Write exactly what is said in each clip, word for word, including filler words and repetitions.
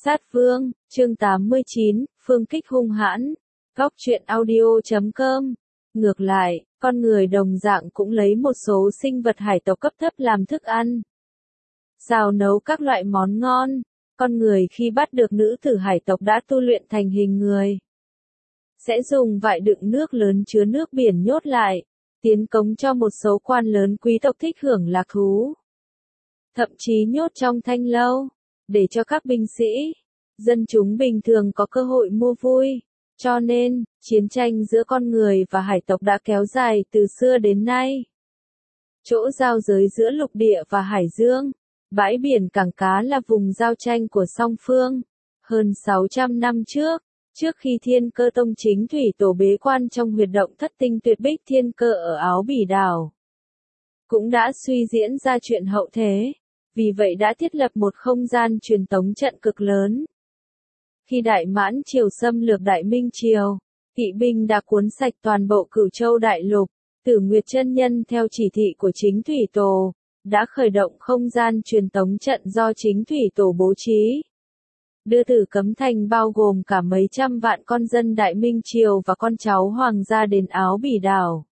Sát Vương, chương tám mươi chín, phương kích hung hãn. Góc truyện audio chấm com. Ngược lại, con người đồng dạng cũng lấy một số sinh vật hải tộc cấp thấp làm thức ăn. Xào nấu các loại món ngon. Con người khi bắt được nữ tử hải tộc đã tu luyện thành hình người, sẽ dùng vại đựng nước lớn chứa nước biển nhốt lại, tiến cống cho một số quan lớn quý tộc thích hưởng lạc thú. Thậm chí nhốt trong thanh lâu, để cho các binh sĩ, dân chúng bình thường có cơ hội mua vui. Cho nên, chiến tranh giữa con người và hải tộc đã kéo dài từ xưa đến nay. Chỗ giao giới giữa lục địa và hải dương, bãi biển cảng cá là vùng giao tranh của song phương. Hơn sáu trăm năm trước, trước khi Thiên Cơ Tông chính thủy tổ bế quan trong huyệt động thất tinh tuyệt bích thiên cơ ở Áo Bỉ Đảo, cũng đã suy diễn ra chuyện hậu thế. Vì vậy đã thiết lập một không gian truyền tống trận cực lớn. Khi Đại Mãn Triều xâm lược Đại Minh Triều, kỵ binh đã cuốn sạch toàn bộ Cửu Châu đại lục. Tử Nguyệt chân nhân theo chỉ thị của chính thủy tổ, đã khởi động không gian truyền tống trận do chính thủy tổ bố trí. Đưa Tử Cấm Thành bao gồm cả mấy trăm vạn con dân Đại Minh Triều và con cháu hoàng gia đến Áo Bỉ Đảo.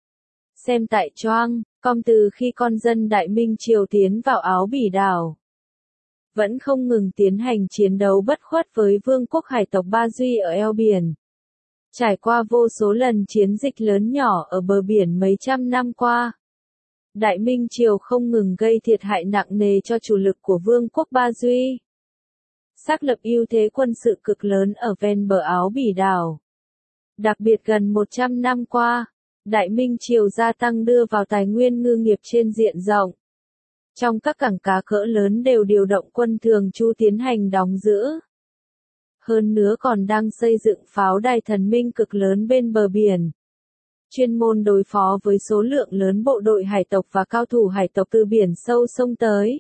Xem tại Choang, com từ khi con dân Đại Minh Triều tiến vào Áo Bỉ Đảo, vẫn không ngừng tiến hành chiến đấu bất khuất với vương quốc hải tộc Ba Duy ở eo biển. Trải qua vô số lần chiến dịch lớn nhỏ ở bờ biển mấy trăm năm qua, Đại Minh Triều không ngừng gây thiệt hại nặng nề cho chủ lực của vương quốc Ba Duy, xác lập ưu thế quân sự cực lớn ở ven bờ Áo Bỉ Đảo. Đặc biệt gần một trăm năm qua, Đại Minh Triều gia tăng đưa vào tài nguyên ngư nghiệp trên diện rộng. Trong các cảng cá cỡ lớn đều điều động quân thường trú tiến hành đóng giữ. Hơn nữa còn đang xây dựng pháo đài thần minh cực lớn bên bờ biển, chuyên môn đối phó với số lượng lớn bộ đội hải tộc và cao thủ hải tộc từ biển sâu sông tới.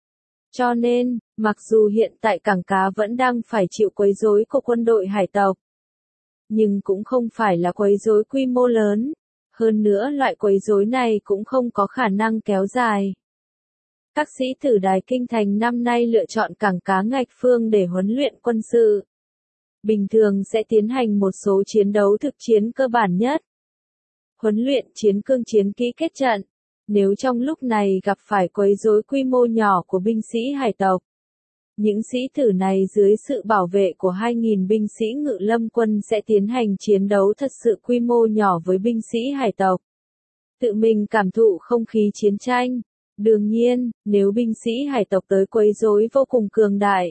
Cho nên, mặc dù hiện tại cảng cá vẫn đang phải chịu quấy rối của quân đội hải tộc, nhưng cũng không phải là quấy rối quy mô lớn. Hơn nữa loại quấy rối này cũng không có khả năng kéo dài. Các sĩ tử Đài Kinh Thành năm nay lựa chọn cảng cá Ngạch Phương để huấn luyện quân sự. Bình thường sẽ tiến hành một số chiến đấu thực chiến cơ bản nhất. Huấn luyện chiến cương chiến kỹ kết trận. Nếu trong lúc này gặp phải quấy rối quy mô nhỏ của binh sĩ hải tộc, những sĩ tử này dưới sự bảo vệ của hai nghìn binh sĩ ngự lâm quân sẽ tiến hành chiến đấu thật sự quy mô nhỏ với binh sĩ hải tộc. Tự mình cảm thụ không khí chiến tranh. Đương nhiên, nếu binh sĩ hải tộc tới quấy rối vô cùng cường đại,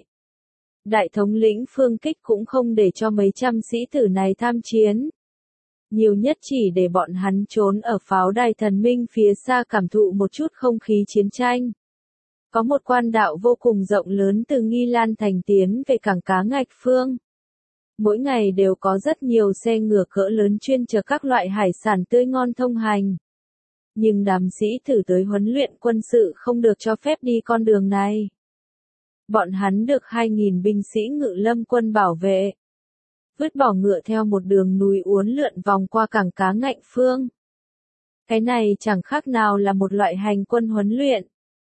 đại thống lĩnh Phương Kích cũng không để cho mấy trăm sĩ tử này tham chiến. Nhiều nhất chỉ để bọn hắn trốn ở pháo đài thần minh phía xa cảm thụ một chút không khí chiến tranh. Có một quan đạo vô cùng rộng lớn từ Nghi Lan Thành tiến về cảng cá Ngạch Phương. Mỗi ngày đều có rất nhiều xe ngựa cỡ lớn chuyên chở các loại hải sản tươi ngon thông hành. Nhưng đám sĩ tử tới huấn luyện quân sự không được cho phép đi con đường này. Bọn hắn được hai nghìn binh sĩ ngự lâm quân bảo vệ. Vứt bỏ ngựa theo một đường núi uốn lượn vòng qua cảng cá Ngạnh Phương. Cái này chẳng khác nào là một loại hành quân huấn luyện.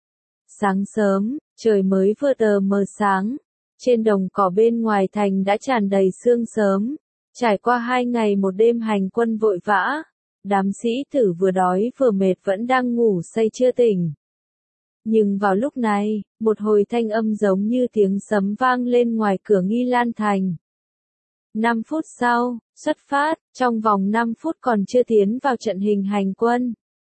Sáng sớm, trời mới vừa tờ mờ sáng, trên đồng cỏ bên ngoài thành đã tràn đầy sương sớm. Trải qua hai ngày một đêm hành quân vội vã, đám sĩ tử vừa đói vừa mệt vẫn đang ngủ say chưa tỉnh. Nhưng vào lúc này, một hồi thanh âm giống như tiếng sấm vang lên ngoài cửa Nghi Lan Thành. năm phút sau, xuất phát, trong vòng năm phút còn chưa tiến vào trận hình hành quân,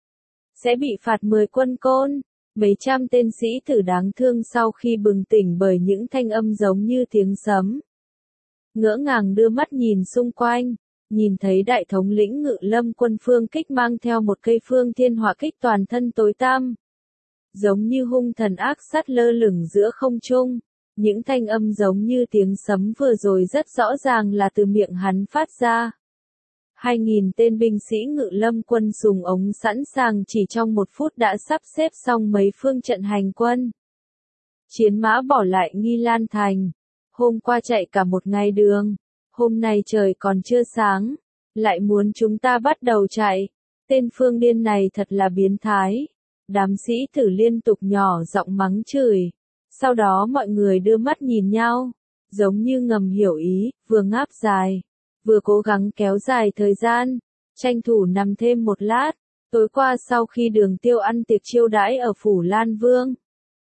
sẽ bị phạt mười quân côn. Mấy trăm tên sĩ tử đáng thương sau khi bừng tỉnh bởi những thanh âm giống như tiếng sấm, ngỡ ngàng đưa mắt nhìn xung quanh, nhìn thấy đại thống lĩnh ngự lâm quân Phương Kích mang theo một cây phương thiên hỏa kích toàn thân tối tăm, giống như hung thần ác sát lơ lửng giữa không trung. Những thanh âm giống như tiếng sấm vừa rồi rất rõ ràng là từ miệng hắn phát ra. Hai nghìn tên binh sĩ ngự lâm quân súng ống sẵn sàng chỉ trong một phút đã sắp xếp xong mấy phương trận hành quân. Chiến mã bỏ lại Nghi Lan Thành. Hôm qua chạy cả một ngày đường. Hôm nay trời còn chưa sáng. Lại muốn chúng ta bắt đầu chạy. Tên Phương điên này thật là biến thái. Đám sĩ tử liên tục nhỏ giọng mắng chửi. Sau đó mọi người đưa mắt nhìn nhau, giống như ngầm hiểu ý, vừa ngáp dài, vừa cố gắng kéo dài thời gian, tranh thủ nằm thêm một lát. Tối qua sau khi Đường Tiêu ăn tiệc chiêu đãi ở phủ Lan Vương,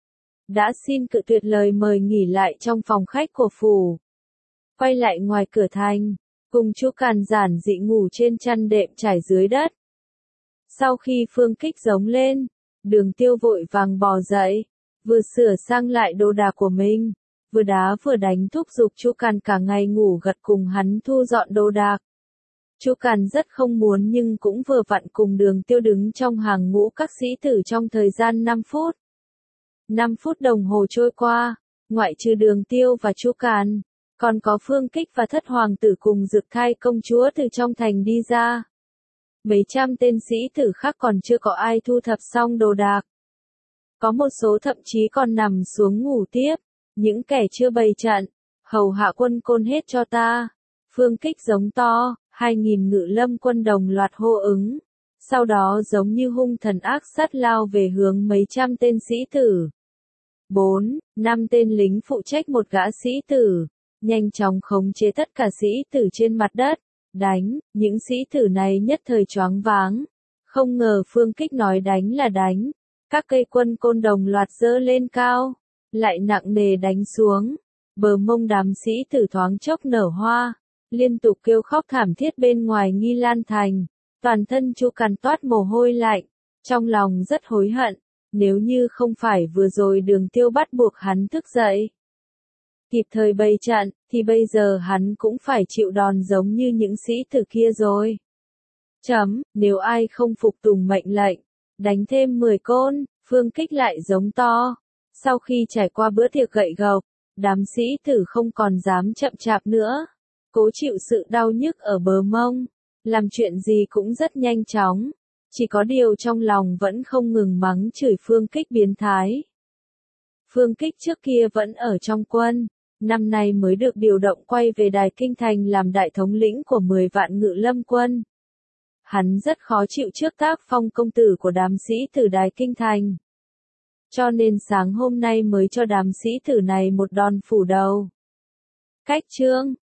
đã xin cự tuyệt lời mời nghỉ lại trong phòng khách của phủ. Quay lại ngoài cửa thành, cùng Chu Càn giản dị ngủ trên chăn đệm trải dưới đất. Sau khi Phương Kích giống lên, Đường Tiêu vội vàng bò dậy, vừa sửa sang lại đồ đạc của mình, vừa đá vừa đánh thúc giục Chu Càn cả ngày ngủ gật cùng hắn thu dọn đồ đạc. Chu Càn rất không muốn nhưng cũng vừa vặn cùng Đường Tiêu đứng trong hàng ngũ các sĩ tử trong thời gian năm phút. năm phút đồng hồ trôi qua, ngoại trừ Đường Tiêu và Chu Càn, còn có Phương Kích và thất hoàng tử cùng Dực Thai công chúa từ trong thành đi ra. Mấy trăm tên sĩ tử khác còn chưa có ai thu thập xong đồ đạc. Có một số thậm chí còn nằm xuống ngủ tiếp, những kẻ chưa bày trận, hầu hạ quân côn hết cho ta. Phương Kích giống to, hai nghìn ngự lâm quân đồng loạt hô ứng, sau đó giống như hung thần ác sát lao về hướng mấy trăm tên sĩ tử. Bốn, năm tên lính phụ trách một gã sĩ tử, nhanh chóng khống chế tất cả sĩ tử trên mặt đất, đánh, những sĩ tử này nhất thời choáng váng. Không ngờ Phương Kích nói đánh là đánh, các cây quân côn đồng loạt giơ lên cao, lại nặng nề đánh xuống, bờ mông đám sĩ tử thoáng chốc nở hoa, liên tục kêu khóc thảm thiết bên ngoài Nghi Lan Thành, toàn thân Chu Càn toát mồ hôi lạnh, trong lòng rất hối hận, nếu như không phải vừa rồi Đường Tiêu bắt buộc hắn thức dậy, kịp thời bày trận, thì bây giờ hắn cũng phải chịu đòn giống như những sĩ tử kia rồi. Chấm, nếu ai không phục tùng mệnh lệnh, đánh thêm mười côn, Phương Kích lại giống to. Sau khi trải qua bữa tiệc gậy gộc, đám sĩ tử không còn dám chậm chạp nữa, cố chịu sự đau nhức ở bờ mông, làm chuyện gì cũng rất nhanh chóng, chỉ có điều trong lòng vẫn không ngừng mắng chửi Phương Kích biến thái. Phương Kích trước kia vẫn ở trong quân, năm nay mới được điều động quay về Đài Kinh Thành làm đại thống lĩnh của mười vạn ngự lâm quân. Hắn rất khó chịu trước tác phong công tử của đám sĩ tử Đài Kinh Thành. Cho nên sáng hôm nay mới cho đám sĩ tử này một đòn phủ đầu. Cách chương